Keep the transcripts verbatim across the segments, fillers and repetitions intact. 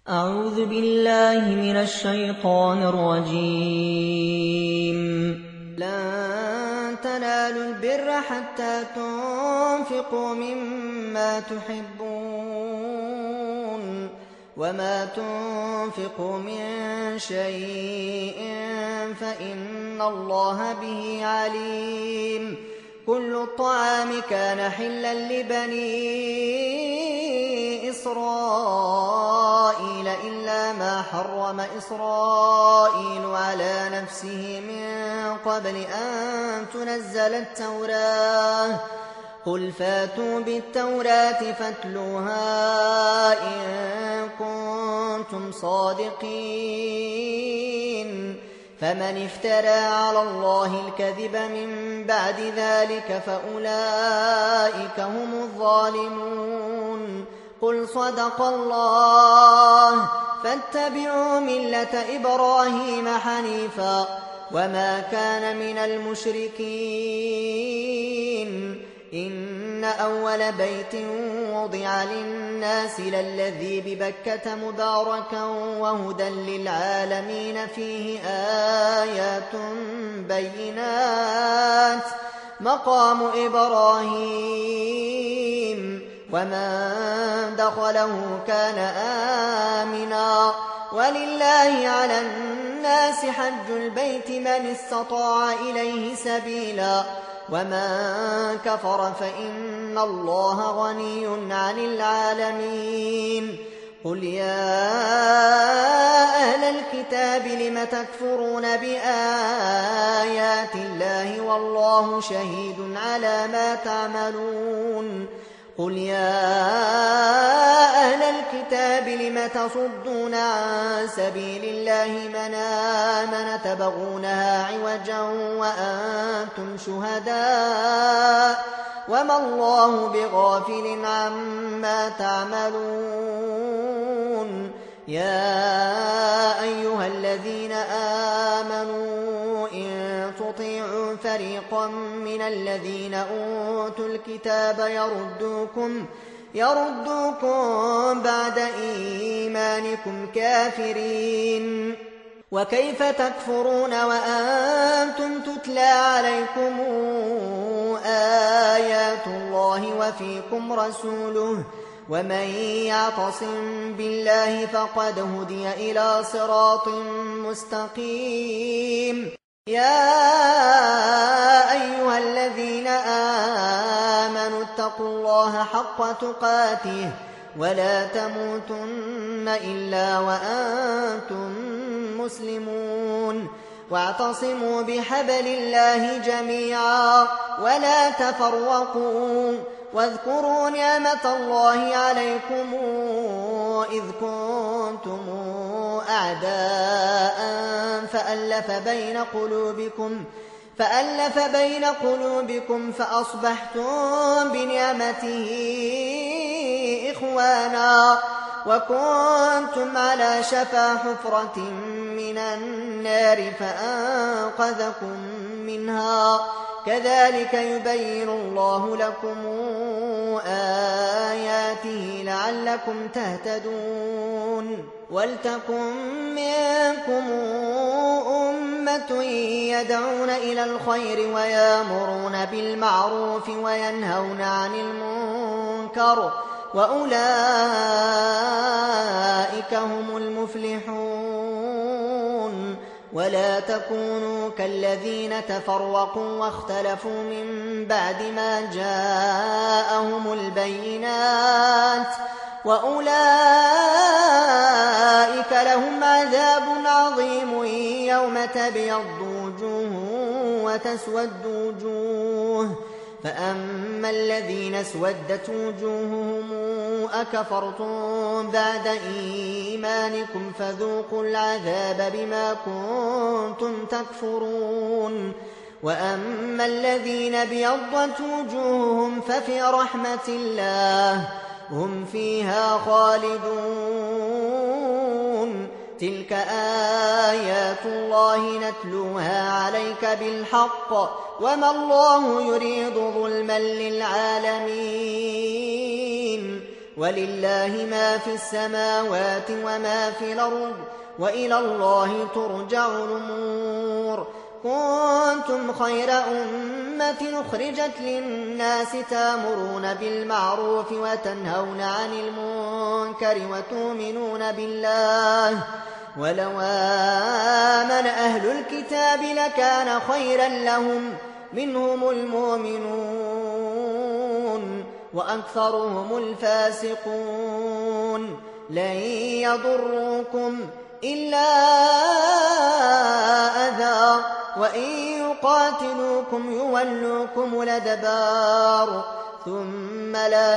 أعوذ بالله من الشيطان الرجيم. لن تنالوا البر حتى تنفقوا مما تحبون وما تنفقوا من شيء فإن الله به عليم. كل الطعام كان حلا لبني إسرائيل إلا ما حرم إسرائيل على نفسه من قبل أن تنزل التوراة. قل فاتوا بالتوراة فاتلوها إن كنتم صادقين. فمن افترى على الله الكذب من بعد ذلك فأولئك هم الظالمون. قل صدق الله فاتبعوا ملة إبراهيم حنيفا وما كان من المشركين. إن أول بيت وضع للناس للذي ببكة مباركا وهدى للعالمين فيه آيات بينات مقام إبراهيم ومن دخله كان آمنا. ولله على الناس حج البيت من استطاع إليه سبيلا ومن كفر فإن الله غني عن العالمين. قل يا أهل الكتاب لم تكفرون بآيات الله والله شهيد على ما تعملون. قل يا أهل الكتاب لم تصدون عن سبيل الله من آمن تبغونها عوجا وأنتم شهداء وما الله بغافل عما تعملون. يا أيها الذين آمنوا إن تطيعوا فريقا من الذين أوتوا الكتاب يردوكم يردوكم بعد إيمانكم كافرين. وكيف تكفرون وأنتم تتلى عليكم آيات الله وفيكم رسوله ومن يعتصم بالله فقد هدي إلى صراط مستقيم. يا أيها الذين آمنوا اتقوا الله حق تقاته ولا تموتن إلا وأنتم مسلمون. واعتصموا بحبل الله جميعا ولا تفرقوا واذكروا نعمة الله عليكم إذ كنتم أعداء فألف بين قلوبكم فألف بين قلوبكم فأصبحتم بنعمته إخوانا وكنتم على شفا حفرة من النار فأنقذكم منها. كذلك يبين الله لكم آياته لعلكم تهتدون. ولتكن منكم أمة يدعون إلى الخير ويأمرون بالمعروف وينهون عن المنكر وأولئك هم المفلحون. ولا تكونوا كالذين تفرقوا واختلفوا من بعد ما جاءهم البينات وأولئك لهم عذاب عظيم يوم تبيض وجوه وتسود وجوه. فأما الذين اسودت وجوههم أكفرتم بعد إيمانكم فذوقوا العذاب بما كنتم تكفرون. وأما الذين ابيضت وجوههم ففي رحمة الله هم فيها خالدون. تلك آيات الله نتلوها عليك بالحق وما الله يريد ظلما للعالمين. ولله ما في السماوات وما في الأرض وإلى الله ترجع الأمور. كنتم خير أمة أخرجت للناس تأمرون بالمعروف وتنهون عن المنكر وتؤمنون بالله ولو آمن أهل الكتاب لكان خيرا لهم منهم المؤمنون وأكثرهم الفاسقون. لن يضروكم إلا أذى وإن يقاتلوكم يولوكم الأدبار ثم لا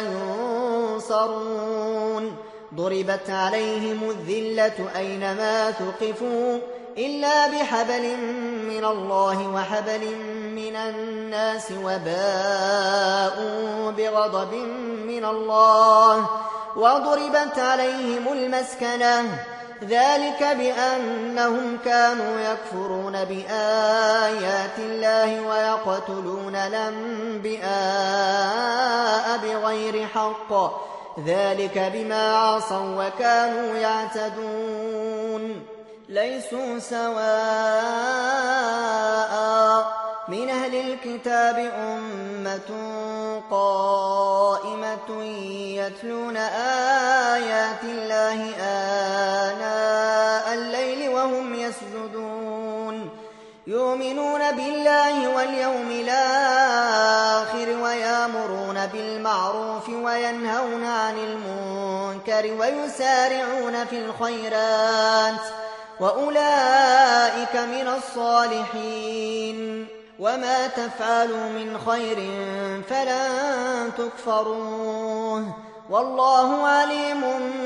ينصرون. ضربت عليهم الذلة أينما ثقفوا إلا بحبل من الله وحبل من الناس وباءوا بغضب من الله وضربت عليهم المسكنة ذلك بأنهم كانوا يكفرون بآيات الله ويقتلون الأنبياء بغير حق ذلك بما عصوا وكانوا يعتدون. ليسوا سواء من أهل الكتاب أمة قائمة يتلون آيات الله آناء الليل وهم يسجدون يؤمنون بالله واليوم الآخر ويأمرون بالمعروف وينهون عن المنكر ويسارعون في الخيرات وأولئك من الصالحين. وما تفعلوا من خير فلن تكفروه والله عليم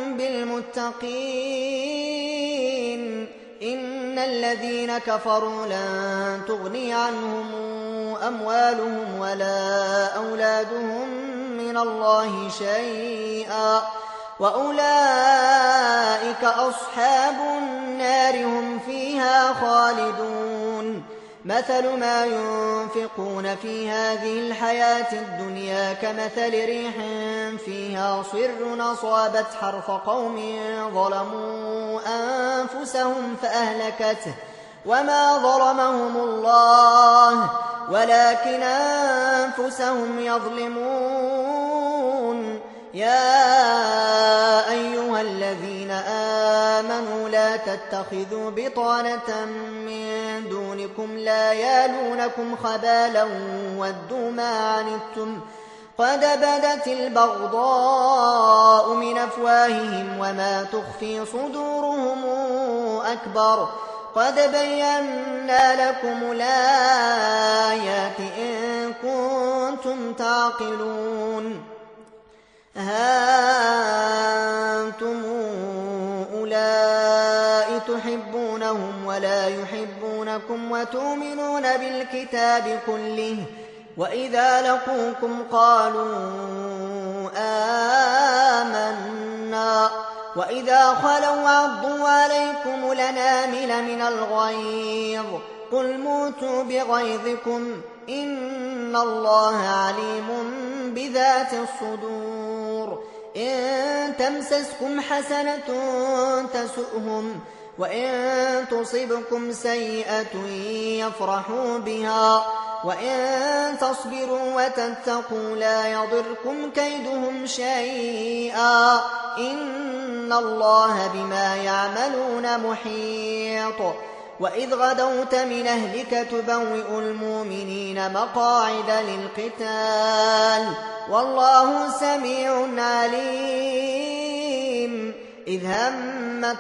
بالمتقين. إن الذين كفروا لن تغني عنهم أموالهم ولا أولادهم من الله شيئا وأولئك أصحاب النار هم فيها خالدون. مثل ما ينفقون في هذه الحياة الدنيا كمثل ريح فيها صر أصابت حرث قوم ظلموا أنفسهم فأهلكته وما ظلمهم الله ولكن أنفسهم يظلمون. يا أيها الذين آمنوا لا تتخذوا بطانة من دونكم لا يالونكم خبالا ودوا ما عنتم قد بدت البغضاء من أفواههم وما تخفي صدورهم أكبر قد بينا لكم الآيات إن كنتم تعقلون. ها أنتم أولئك تحبونهم ولا يحبونكم وتؤمنون بالكتاب كله وإذا لقوكم قالوا آمنا وإذا خلوا عضوا عليكم الأنامل من الغيظ قل موتوا بغيظكم إن الله عليم بذات الصدور. إن تمسسكم حسنة تسؤهم وإن تصبكم سيئة يفرحوا بها وإن تصبروا وتتقوا لا يضركم كيدهم شيئا إن الله بما يعملون محيط. وإذ غدوت من أهلك تبوئ المؤمنين مقاعد للقتال والله سميع عليم. إذ همت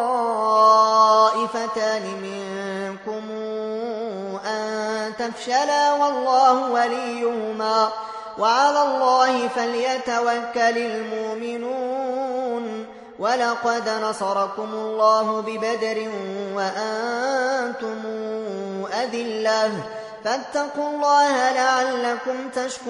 طائفتان منكم أن تفشلا والله وليهما وعلى الله فليتوكل المؤمنون. ولقد نصركم الله ببدر وأنتم أذلة فاتقوا الله لعلكم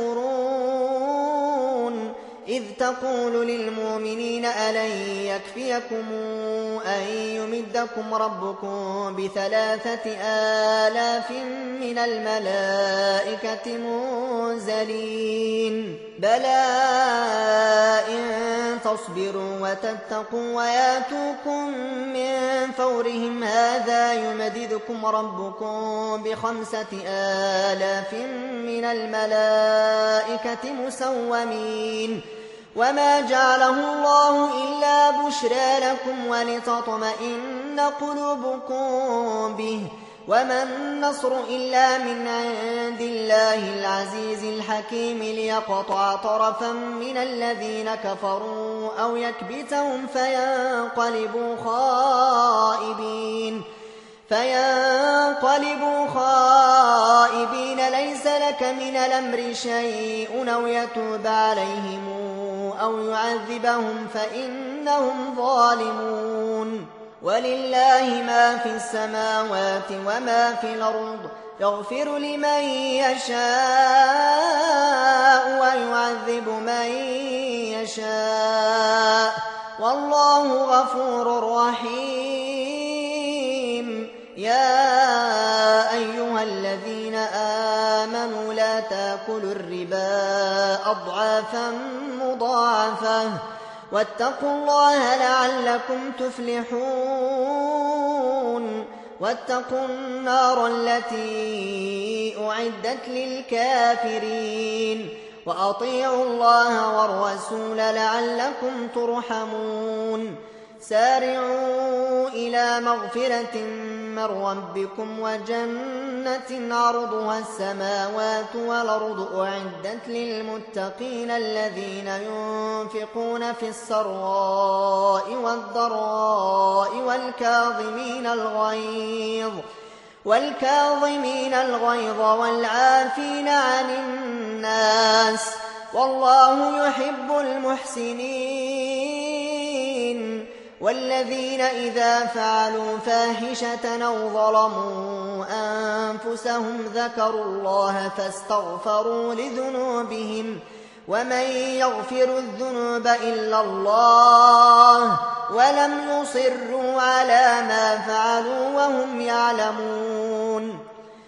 تشكرون. إذ تقول للمؤمنين ألن يكفيكم أن يمدكم ربكم بثلاثة آلاف من الملائكة منزلين بلى إن تصبروا وتتقوا وياتوكم من فورهم هذا يمددكم ربكم بخمسة آلاف من الملائكة مسومين وما جعله الله إلا بشرى لكم ولتطمئن قلوبكم به وما النصر إلا من عند الله العزيز الحكيم ليقطع طرفا من الذين كفروا أو يكبتهم فينقلبوا خائبين فينقلبوا خائبين ليس لك من الأمر شيء أو يتوب عليهم أو يعذبهم فإنهم ظالمون ولله ما في السماوات وما في الأرض يغفر لمن يشاء ويعذب من يشاء والله غفور رحيم يا أيها الذين آمنوا لا تأكلوا الربا أضعافا مضاعفة واتقوا الله لعلكم تفلحون واتقوا النار التي أعدت للكافرين وأطيعوا الله والرسول لعلكم ترحمون سارعوا إلى مغفرة من ربكم وجنة عرضها السماوات والأرض أعدت للمتقين الذين ينفقون في السراء والضراء والكاظمين الغيظ والكاظمين الغيظ والعافين عن الناس والله يحب المحسنين والذين إذا فعلوا فاحشة أو ظلموا أنفسهم ذكروا الله فاستغفروا لذنوبهم ومن يغفر الذنوب إلا الله ولم يصروا على ما فعلوا وهم يعلمون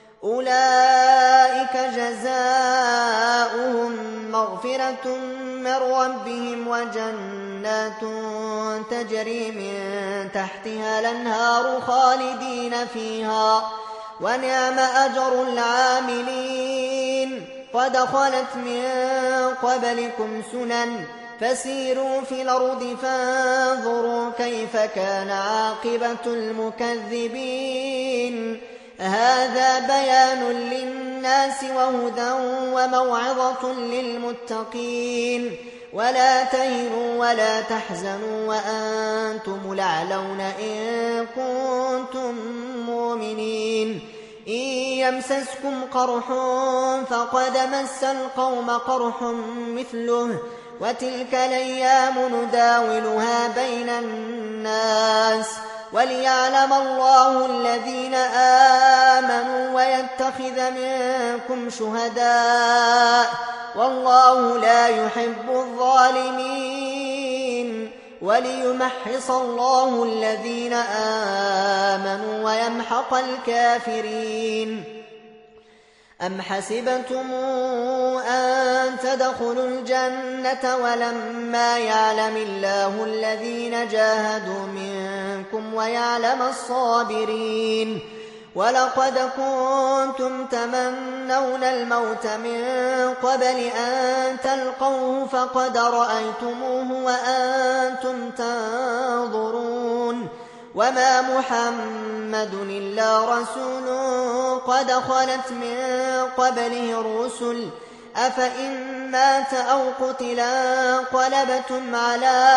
أولئك جزاؤهم مغفرة من ربهم وجنات تجري من تحتها الأنهار خالدين فيها ونعم أجر العاملين قد خلت من قبلكم سنن فسيروا في الأرض فانظروا كيف كان عاقبة المكذبين هذا بيان للناس وهدى وموعظة للمتقين ولا تهنوا ولا تحزنوا وأنتم الأعلون إن كنتم مؤمنين إن يمسسكم قرح فقد مس القوم قرح مثله وتلك الأيام نداولها بين الناس وليعلم الله الذين آمنوا ويتخذ منكم شهداء والله لا يحب الظالمين وليمحص الله الذين آمنوا ويمحق الكافرين أم حسبتم أن تدخلوا الجنة ولما يعلم الله الذين جاهدوا منكم ويعلم الصابرين ولقد كنتم تمنون الموت من قبل أن تلقوه فقد رأيتموه وأنتم تنظرون وما محمد إلا رسول قد خلت من قبله الرسل أفإن مات أو قتلا انقلبتم على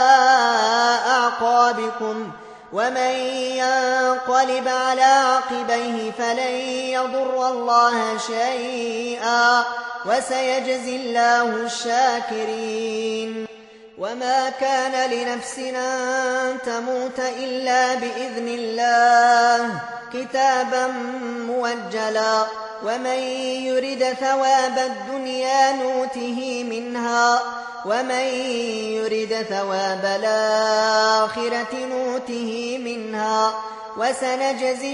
أعقابكم ومن ينقلب على عقبيه فلن يضر الله شيئا وسيجزي الله الشاكرين وما كان لنفس أن تموت إلا بإذن الله كتابا موجلا ومن يرد ثواب الدنيا نوته منها ومن يرد ثواب الآخرة نوته منها وسنجزي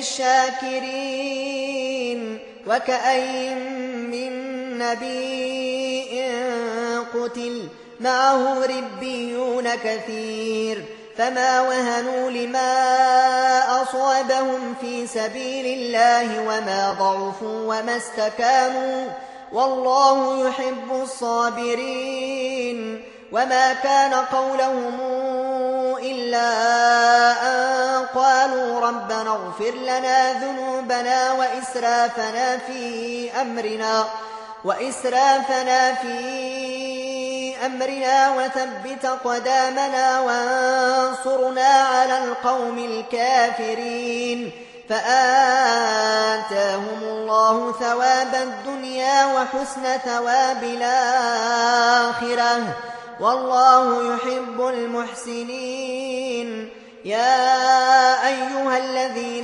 الشاكرين وكأين من نبي قتل معه ربيون كثير فما وهنوا لما أصابهم في سبيل الله وما ضعفوا وما استكانوا والله يحب الصابرين. وما كان قولهم إلا أن قالوا ربنا اغفر لنا ذنوبنا وإسرافنا في أمرنا وإسرافنا في أمرنا وثبت قدامنا وانصرنا على القوم الكافرين. فآتاهم الله ثواب الدنيا وحسن ثواب الآخرة والله يحب المحسنين. يا أيها الذين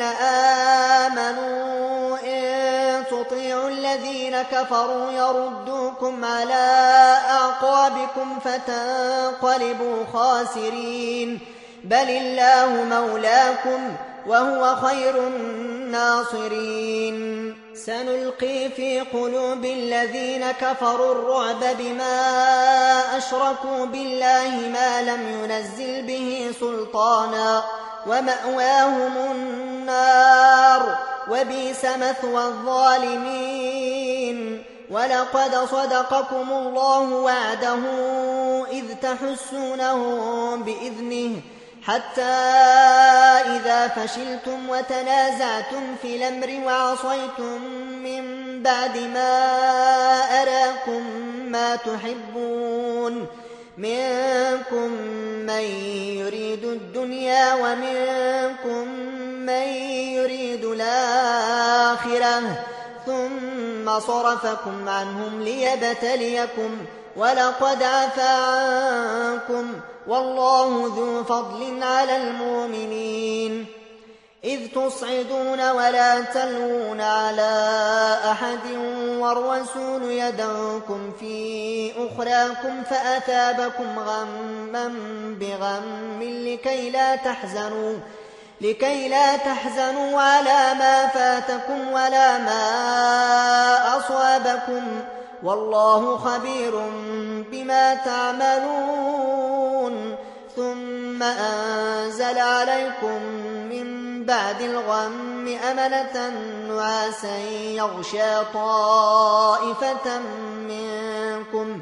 آمنوا إن تطيعوا الذين كفروا يردوكم على أعقابكم فتنقلبوا خاسرين بل الله مولاكم وهو خير الناصرين. سنلقي في قلوب الذين كفروا الرعب بما أشركوا بالله ما لم ينزل به سلطانا ومأواهم النار وبئس مثوى الظالمين. ولقد صدقكم الله وعده إذ تحسونهم بإذنه حتى إذا فشلتم وتنازعتم في الأمر وعصيتم من بعد ما أراكم ما تحبون منكم من يريد الدنيا ومنكم من يريد الآخرة ثم صرفكم عنهم ليبتليكم ولقد عفا عنكم والله ذو فضل على المؤمنين. إذ تصعدون ولا تلوون على أحد والرسول يدعوكم في أخراكم فأثابكم غما بغم لكي لا تحزنوا لكي لا تحزنوا على ما فاتكم ولا ما أصابكم والله خبير بما تعملون. ثم أنزل عليكم من بعد الغم أمنة نعاسا يغشى طائفة منكم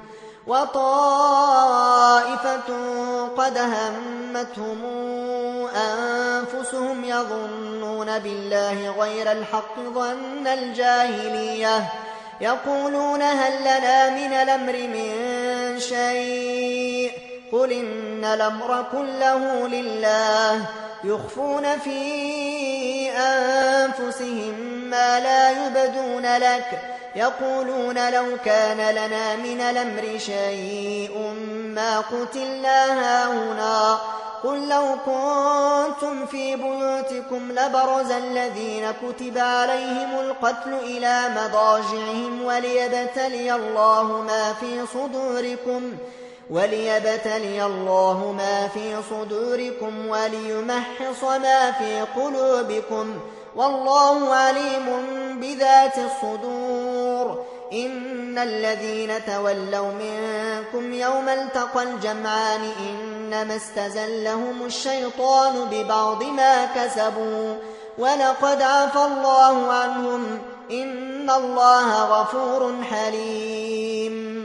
وطائفة قد همتهم أنفسهم يظنون بالله غير الحق ظن الجاهلية يقولون هل لنا من الأمر من شيء قل إن الأمر كله لله يخفون في أنفسهم ما لا يبدون لك يقولون لو كان لنا من الأمر شيء ما قتلنا هاهنا قل لو كنتم في بيوتكم لبرز الذين كتب عليهم القتل إلى مضاجعهم وليبتلي الله ما في صدوركم وليبتلي الله ما في صدوركم وليمحص ما في قلوبكم والله عليم بذات الصدور. إن الذين تولوا منكم يوم التقى الجمعان إنما استزلهم الشيطان ببعض ما كسبوا ولقد عفى الله عنهم إن الله غفور حليم.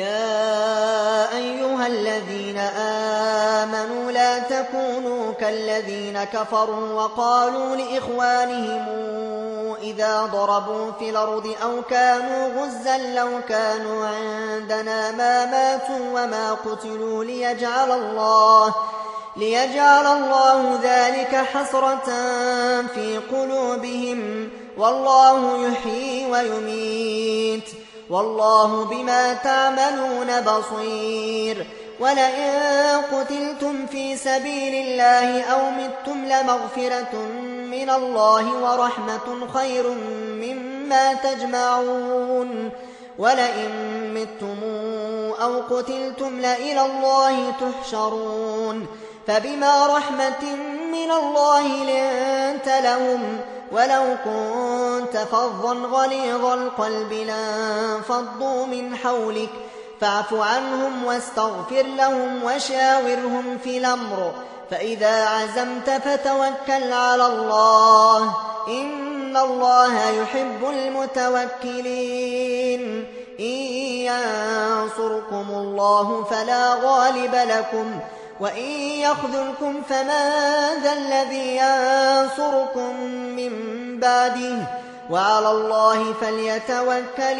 يا أيها الذين آمنوا لا تكونوا كالذين كفروا وقالوا لإخوانهم إذا ضربوا في الأرض أو كانوا غزا لو كانوا عندنا ما ماتوا وما قتلوا ليجعل الله ليجعل الله ذلك حسرة في قلوبهم والله يحيي ويميت والله بما تعملون بصير. ولئن قتلتم في سبيل الله أو متم لمغفرة من الله ورحمة خير مما تجمعون. ولئن متم أو قتلتم لإلى الله تحشرون. فبما رحمة من الله لنت لهم ولو كنت فظا غليظ القلب لانفضوا من حولك فاعف عنهم واستغفر لهم وشاورهم في الأمر، فإذا عزمت فتوكل على الله، إن الله يحب المتوكلين. إن ينصركم الله فلا غالب لكم، وإن يخذلكم فمن ذا الذي ينصركم من بعده، وعلى الله فليتوكل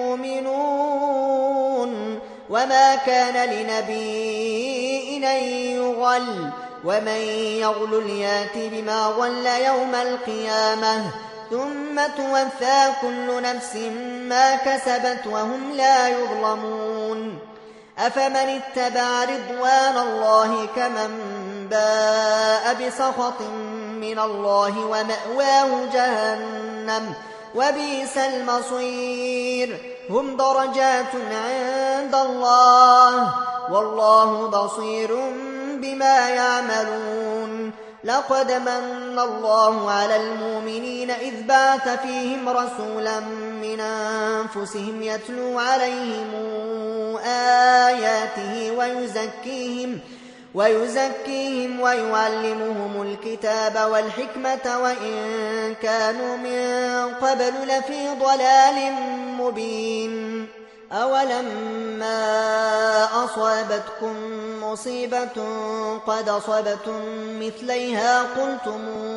المؤمنون. وما كان لنبي أن يغل، ومن يغل يات بما غل يوم القيامة، ثم توفى كل نفس ما كسبت وهم لا يظلمون. أفمن اتبع رضوان الله كمن باء بسخط من الله ومأواه جهنم وبئس المصير. هم درجات عند الله والله بصير بما يعملون. لقد من الله على المؤمنين إذ بعث فيهم رسولا من أنفسهم يتلو عليهم آياته ويزكيهم ويزكيهم ويعلمهم الكتاب والحكمة وإن كانوا من قبل لفي ضلال مبين. أولما أصابتكم مصيبة قد أصبتم مثليها قلتم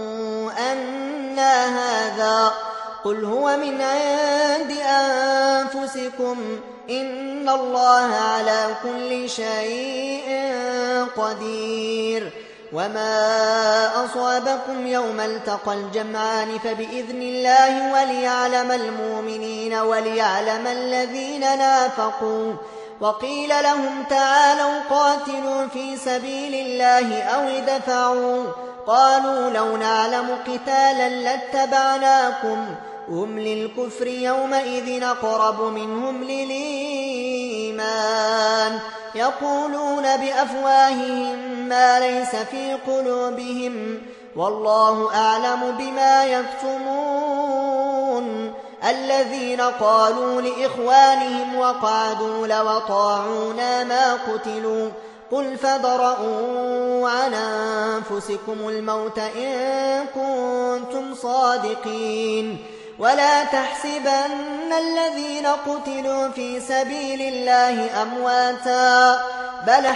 أنى هذا، قل هو من عند أنفسكم إن الله على كل شيء قدير. وما أصابكم يوم التقى الجمعان فبإذن الله وليعلم المؤمنين وليعلم الذين نافقوا. وقيل لهم تعالوا قاتلوا في سبيل الله أو ادفعوا، قالوا لو نعلم قتالا لاتبعناكم، هم للكفر يومئذ أقرب منهم للإيمان، يقولون بأفواههم ما ليس في قلوبهم والله أعلم بما يكتمون. الذين قالوا لإخوانهم وقعدوا لو طاعونا ما قتلوا، قل فادرءوا عن أنفسكم الموت إن كنتم صادقين. ولا تحسبن الذين قتلوا في سبيل الله أمواتا بل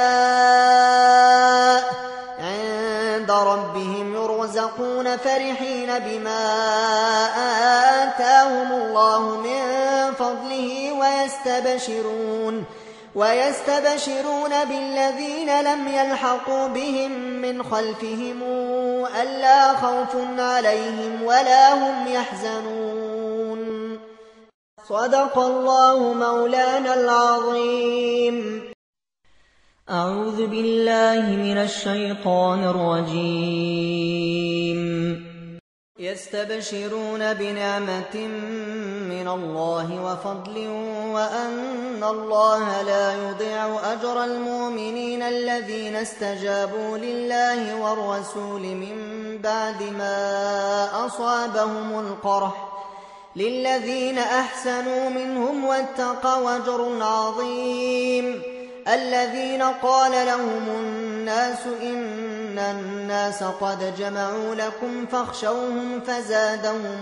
أحياء عند ربهم يرزقون فرحين بما آتاهم الله من فضله ويستبشرون ويستبشرون بالذين لم يلحقوا بهم من خلفهم ألا خوف عليهم ولا هم يحزنون. صدق الله مولانا العظيم. أعوذ بالله من الشيطان الرجيم. يستبشرون بنعمة من الله وفضل وأن الله لا يضيع أجر المؤمنين الذين استجابوا لله والرسول من بعد ما أصابهم القرح، للذين أحسنوا منهم واتقوا أجر عظيم. الذين قال لهم الناس إن الناس قد جمعوا لكم فاخشوهم فزادهم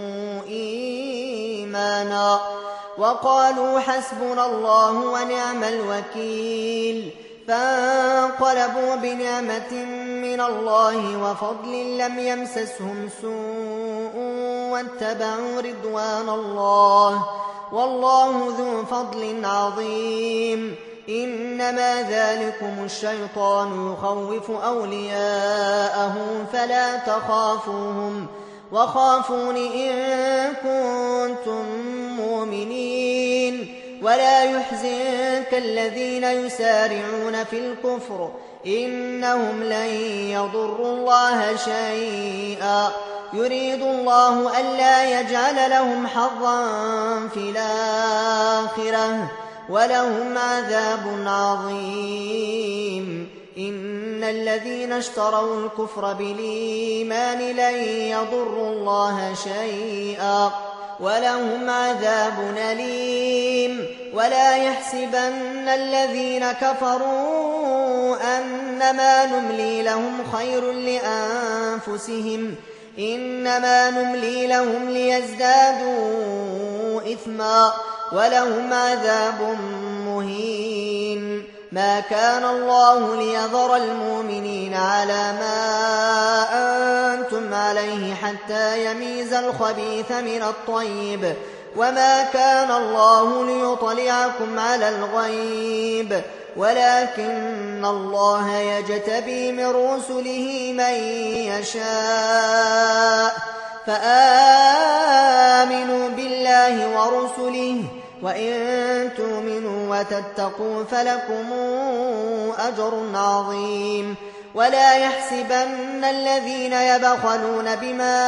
إيمانا وقالوا حسبنا الله ونعم الوكيل. فانقلبوا بنعمة من الله وفضل لم يمسسهم سوء واتبعوا رضوان الله والله ذو فضل عظيم. إنما ذلكم الشيطان يخوف أولياءه فلا تخافوهم وخافون إن كنتم مؤمنين. ولا يحزنك الذين يسارعون في الكفر إنهم لن يضروا الله شيئا، يريد الله ألا يجعل لهم حظا في الآخرة ولهم عذاب عظيم. إن الذين اشتروا الكفر بالإيمان لن يضروا الله شيئا ولهم عذاب أليم ولا يحسبن الذين كفروا أنما نملي لهم خير لأنفسهم إنما نملي لهم ليزدادوا إثما ولهم عذاب مهين ما كان الله ليذر المؤمنين على ما أنتم عليه حتى يميز الخبيث من الطيب وما كان الله ليطلعكم على الغيب ولكن الله يجتبي من رسله من يشاء فآمنوا بالله ورسله وإن تؤمنوا وتتقوا فلكم أجر عظيم ولا يحسبن الذين يبخلون بما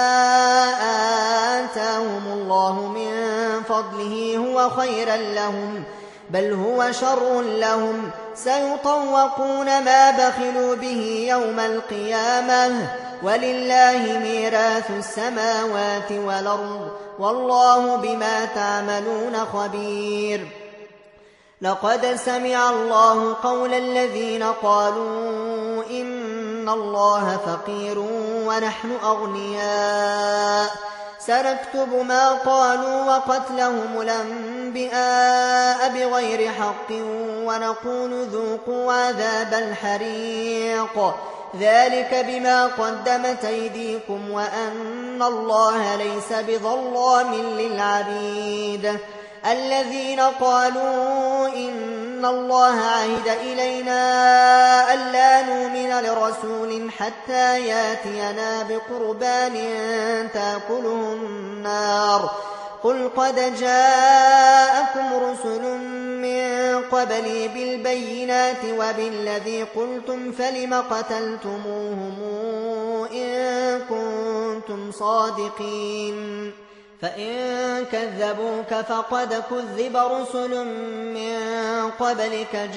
آتاهم الله من فضله هو خيرا لهم بل هو شر لهم سيطوقون ما بخلوا به يوم القيامة ولله ميراث السماوات والأرض والله بما تعملون خبير لقد سمع الله قول الذين قالوا إن الله فقير ونحن أغنياء سنكتب ما قالوا وقتلهم الأنبياء بغير حق ونقول ذوقوا عذاب الحريق ذلك بما قدمت أيديكم وأن الله ليس بظلام للعبيد الذين قالوا إن الله عهد إلينا ألا نؤمن لرسول حتى ياتينا بقربان تأكله النار قل قد جاءكم رسل من قبلي بالبينات وبالذي قلتم فلم قتلتموهم إن كنتم صادقين فإن كذبوك فقد كذب رسل من قبلك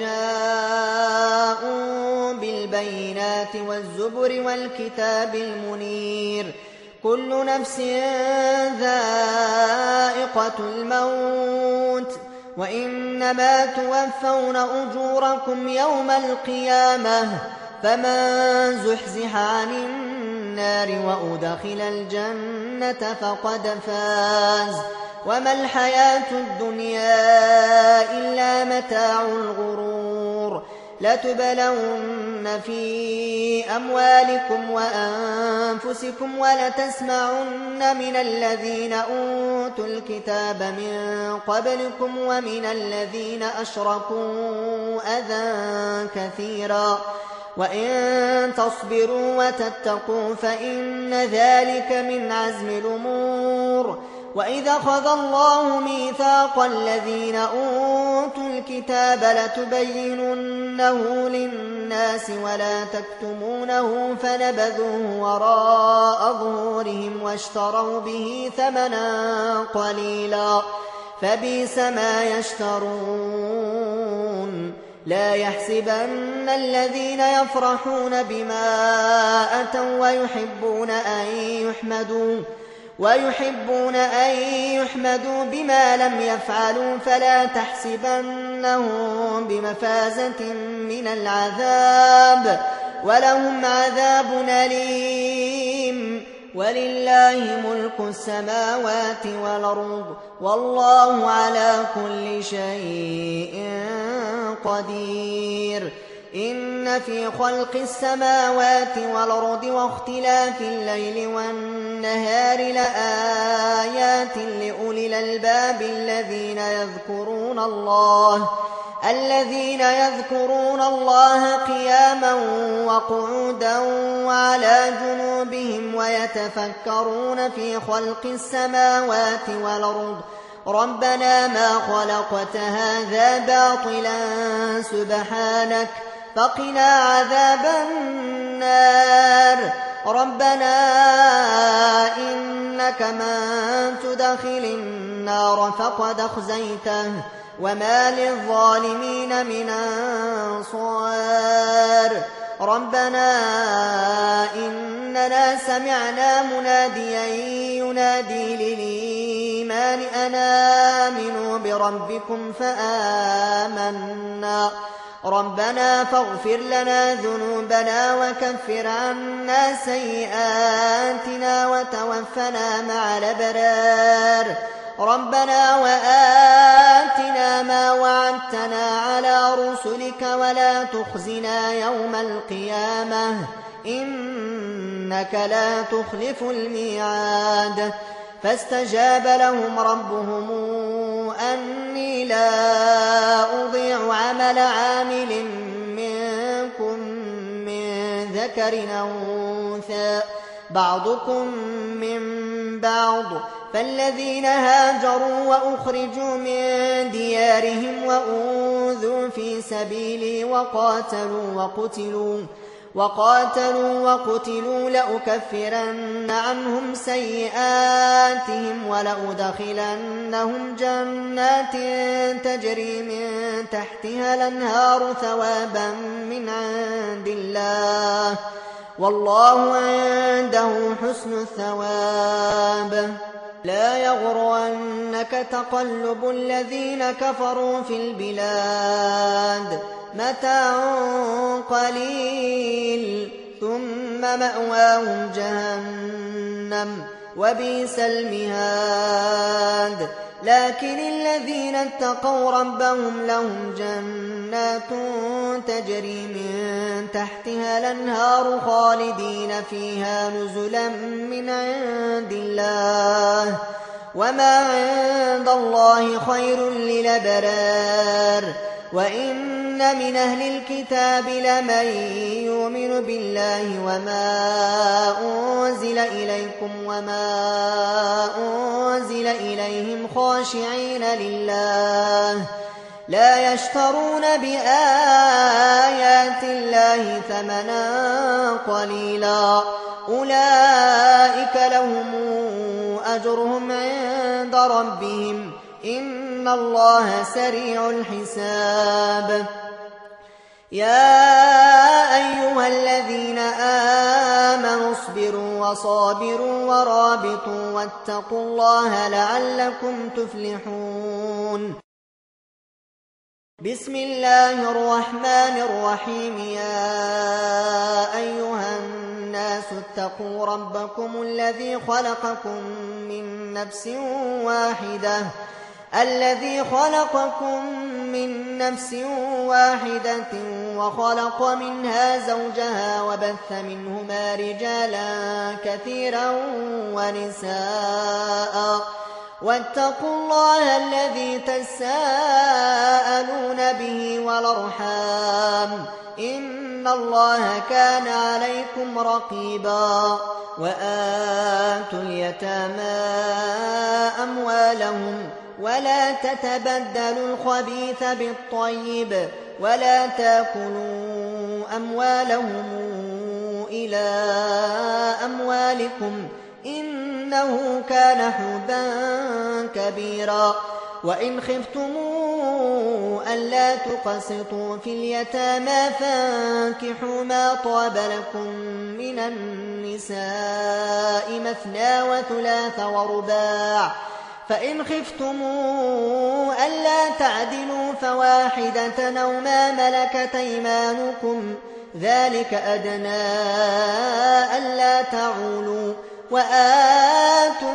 جاءوا بالبينات والزبر والكتاب المنير كل نفس ذائقة الموت وإنما توفون أجوركم يوم القيامة فمن زحزح عن النار وأدخل الجنة فقد فاز وما الحياة الدنيا إلا متاع الغرور لتبلون في أموالكم وأنفسكم ولتسمعن من الذين أوتوا الكتاب من قبلكم ومن الذين أشركوا أذى كثيرا وإن تصبروا وتتقوا فإن ذلك من عزم الأمور وإذا أخذ الله ميثاق الذين أوتوا الكتاب لتبيننه للناس ولا تكتمونه فنبذوه وراء ظهورهم واشتروا به ثمنا قليلا فبئس ما يشترون لا يحسبن الذين يفرحون بما أتوا ويحبون أن يحمدوا ويحبون أن يحمدوا بما لم يفعلوا فلا تحسبنهم بمفازة من العذاب ولهم عذاب أليم ولله ملك السماوات والأرض والله على كل شيء قدير إن في خلق السماوات والأرض واختلاف الليل والنهار لآيات لأولي الألباب الذين يذكرون الله الذين يذكرون الله قياما وقعودا وعلى جنوبهم ويتفكرون في خلق السماوات والأرض ربنا ما خلقت هذا باطلا سبحانك فقنا عذاب النار ربنا إنك من تدخل النار فقد أخزيته وما للظالمين من أنصار ربنا إن أننا سمعنا مناديا ينادي للإيمان أن آمنوا بربكم فآمنا ربنا فاغفر لنا ذنوبنا وكفر عنا سيئاتنا وتوفنا مع الأبرار ربنا وآتنا ما وعدتنا على رسلك ولا تخزنا يوم القيامة إنك لا تخلف الميعاد فاستجاب لهم ربهم أني لا أضيع عمل عامل منكم من ذكر أو أنثى بعضكم من بعض فالذين هاجروا وأخرجوا من ديارهم وأوذوا في سبيلي وقاتلوا وقتلوا وقاتلوا وقتلوا لأكفرن عنهم سيئاتهم ولأدخلنهم جنات تجري من تحتها الأنهار ثوابا من عند الله والله عنده حسن الثواب لا يغرنك تقلب الذين كفروا في البلاد متاع قليل ثم مأواهم جهنم وبئس المهاد لكن الذين اتقوا ربهم لهم جنات تجري من تحتها الأنهار خالدين فيها نزلا من عند الله وما عند الله خير للأبرار وإن من أهل الكتاب لمن يؤمن بالله وما أنزل إليكم وما أنزل إليهم خاشعين لله لا يشترون بآيات الله ثمنا قليلا أولئك لهم أجرهم عند ربهم إن الله سريع الحساب يا أيها الذين آمنوا اصبروا وصابروا ورابطوا واتقوا الله لعلكم تفلحون بسم الله الرحمن الرحيم يا أيها الناس اتقوا ربكم الذي خلقكم من نفس واحدة الذي خلقكم من نفس واحدة وخلق منها زوجها وبث منهما رجالا كثيرا ونساء واتقوا الله الذي تساءلون به والأرحام إن الله كان عليكم رقيبا وآتوا اليتامى أموالهم ولا تتبدلوا الخبيث بالطيب ولا تاكلوا أموالهم إلى أموالكم إنه كان حوبا كبيرا وإن خفتموا ألا تقسطوا في اليتامى فانكحوا ما طاب لكم من النساء مثنى وثلاث ورباع فإن خفتموا ألا تعدلوا فواحدة أو ما ملكت أيمانكم ذلك أدنى ألا تعولوا وآتوا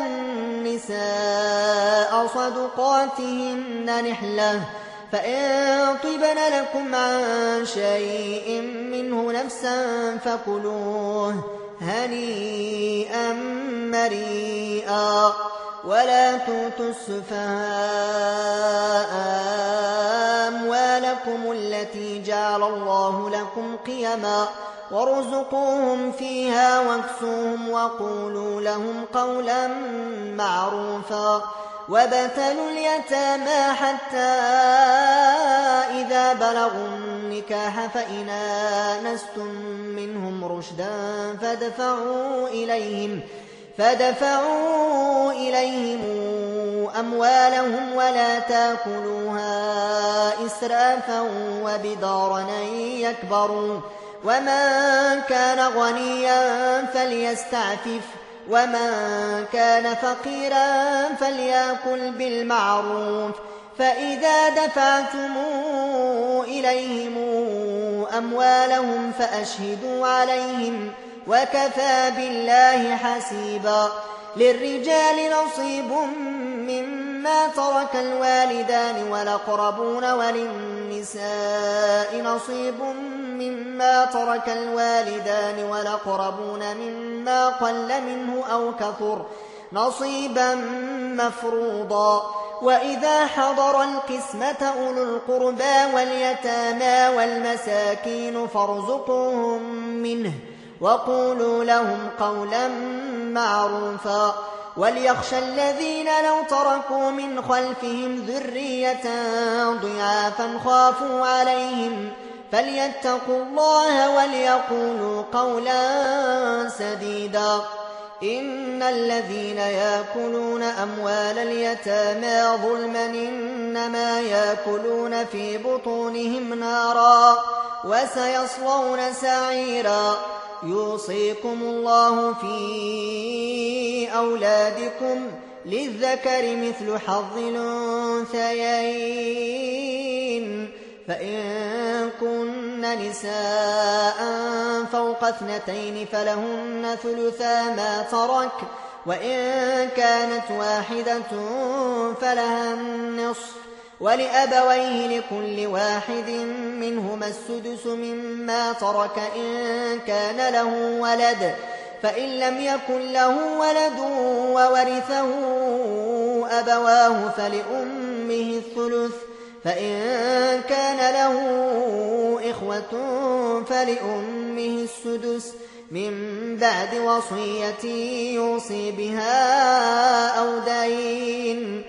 النساء صدقاتهن نحلة فإن طبن لكم عن شيء منه نفسا فكلوه هنيئا مريئا ولا تؤتوا السفهاء أموالكم التي جعل الله لكم قيما وارزقوهم فيها واكسوهم وقولوا لهم قولا معروفا وابتلوا اليتامى حتى إذا بلغوا النكاح فإن آنستم منهم رشدا فادفعوا إليهم فدفعوا إليهم أموالهم ولا تاكلوها إسرافا وبدارا أن يكبروا ومن كان غنيا فليستعفف ومن كان فقيرا فليأكل بالمعروف فإذا دفعتم إليهم أموالهم فأشهدوا عليهم وكفى بالله حسيبا. للرجال نصيب مما ترك الوالدان والأقربون وللنساء نصيب مما ترك الوالدان والأقربون مما قل منه أو كثر نصيبا مفروضا. وإذا حضر القسمة أولو القربى واليتامى والمساكين فارزقوهم منه وقولوا لهم قولا معروفا. وليخشى الذين لو تركوا من خلفهم ذرية ضعافا خافوا عليهم فليتقوا الله وليقولوا قولا سديدا. إن الذين يأكلون أموال اليتامى ظلما إنما يأكلون في بطونهم نارا وسيصلون سعيرا. يوصيكم الله في أولادكم للذكر مثل حظ الأنثيين فإن كن نساء فوق اثنتين فلهن ثلثا ما ترك وإن كانت واحدة فلها النصف ولأبويه لكل واحد منهما السدس مما ترك إن كان له ولد فإن لم يكن له ولد وورثه أبواه فلأمه الثلث فإن كان له إخوة فلأمه السدس من بعد وصية يوصي بها أو دين.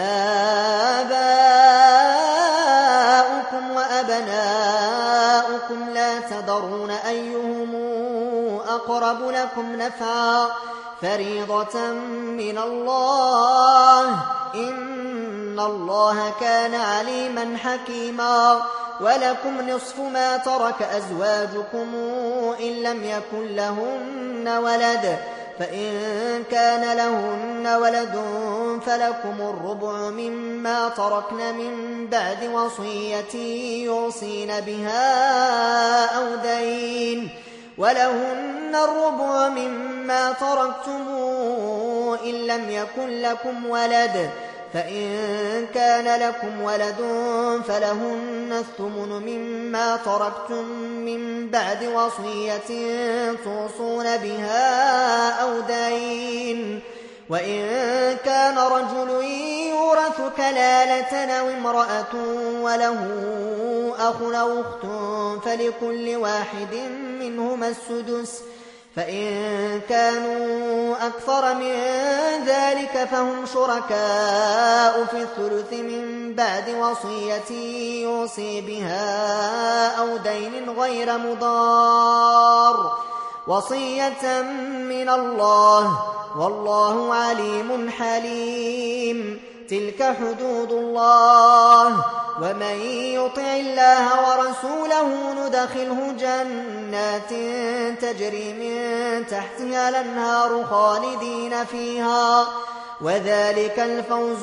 آباؤكم وأبناؤكم لا تدرون أيهم أقرب لكم نفعا فريضة من الله إن الله كان عليما حكيما. ولكم نصف ما ترك أزواجكم إن لم يكن لهن ولد فإن كان لهن ولد فلكم الربع مما تركن من بعد وصية يوصين بها أو دين ولهن الربع مما تركتم إن لم يكن لكم ولد فإن كان لكم ولد فلهن الثمن مما تركتم من بعد وصية توصون بها أو دين. وإن كان رجل يورث كلالة أو امرأة وله أخ أو أخت فلكل واحد منهما السدس فإن كانوا أكثر من ذلك فهم شركاء في الثلث من بعد وصية يوصي بها أو دين غير مضار وصية من الله والله عليم حليم. تلك حدود الله ومن يطع الله ورسوله ندخله جنات تجري من تحتها الأنهار خالدين فيها وذلك الفوز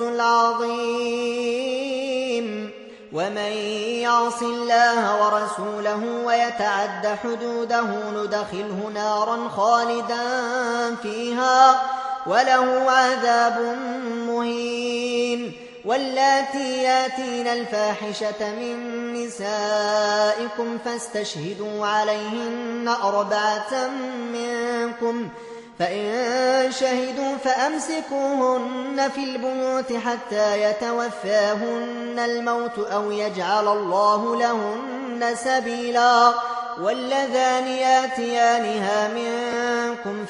العظيم. ومن يعص الله ورسوله ويتعد حدوده ندخله نارا خالدا فيها وله عذاب مهين. واللاتي ياتين الفاحشة من نسائكم فاستشهدوا عليهن أربعة منكم فإن شهدوا فأمسكوهن في البيوت حتى يتوفاهن الموت أو يجعل الله لهن سبيلا. واللذان ياتيانها منكم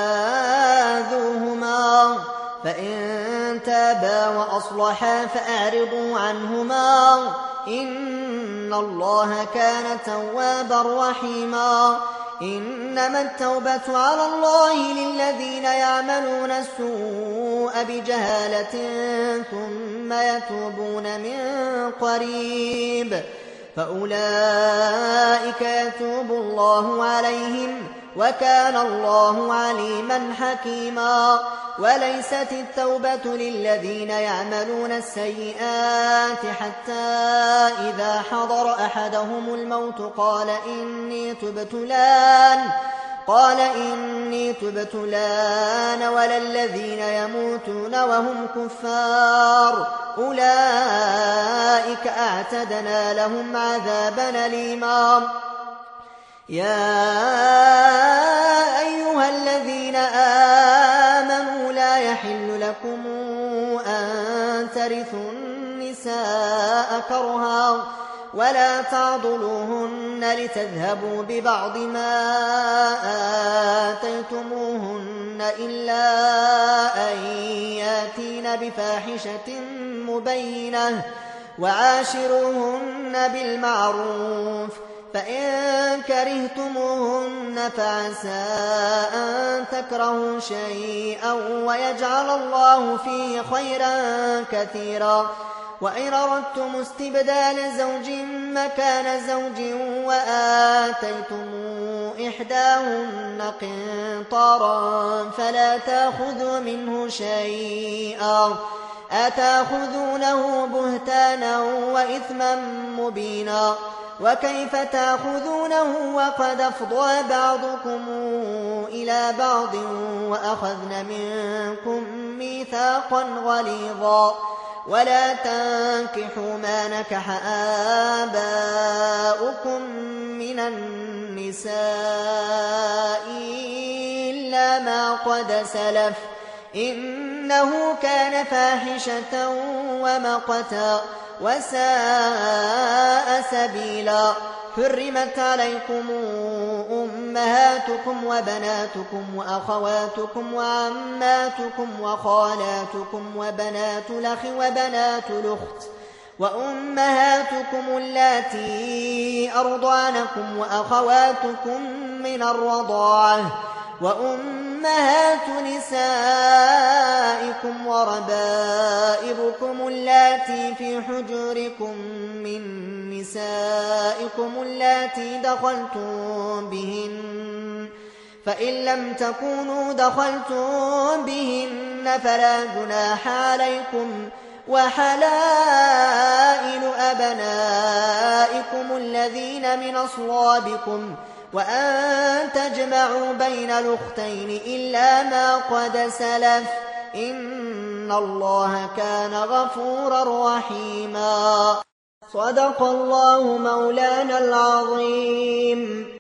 فآذوهما فإن تابا وأصلحا فأعرضوا عنهما إن الله كان توابا رحيما. إنما التوبة على الله للذين يعملون السوء بجهالة ثم يتوبون من قريب فأولئك يتوب الله عليهم وكان الله عليما حكيما. وليست التوبة للذين يعملون السيئات حتى إذا حضر أحدهم الموت قال إني تبت الآن قال إني تبت الآن ولا الذين يموتون وهم كفار أولئك أعتدنا لهم عذابا أليما. يا أيها الذين آمنوا لا يحل لكم أن ترثوا النساء كرها ولا تعضلوهن لتذهبوا ببعض ما آتيتموهن إلا أن ياتين بفاحشة مبينة وعاشروهن بالمعروف فإن كرهتموهن فعسى أن تكرهوا شيئا ويجعل الله فيه خيرا كثيرا. وإن أردتم استبدال زوج مكان زوج وآتيتم إحداهن قنطارا فلا تأخذوا منه شيئا أتأخذونه بهتانا وإثما مبينا. وكيف تأخذونه وقد أفضى بعضكم إلى بعض وأخذن منكم ميثاقا غليظا. ولا تنكحوا ما نكح آباؤكم من النساء إلا ما قد سلف إنه كان فاحشة ومقتا وساء سبيلا. حرمت عليكم أمهاتكم وبناتكم وأخواتكم وعماتكم وخالاتكم وبنات الأخ وبنات الأخت وأمهاتكم اللاتي أرضعنكم وأخواتكم من الرضاعة وأمهات نسائكم وربائبكم اللاتي في حجوركم من نسائكم اللاتي دخلتم بهن فإن لم تكونوا دخلتم بهن فلا جناح عليكم. وحلائل أبنائكم الذين من أصلابكم وأن تجمعوا بين الأختين إلا ما قد سلف إن الله كان غفورا رحيما. صدق الله مولانا العظيم.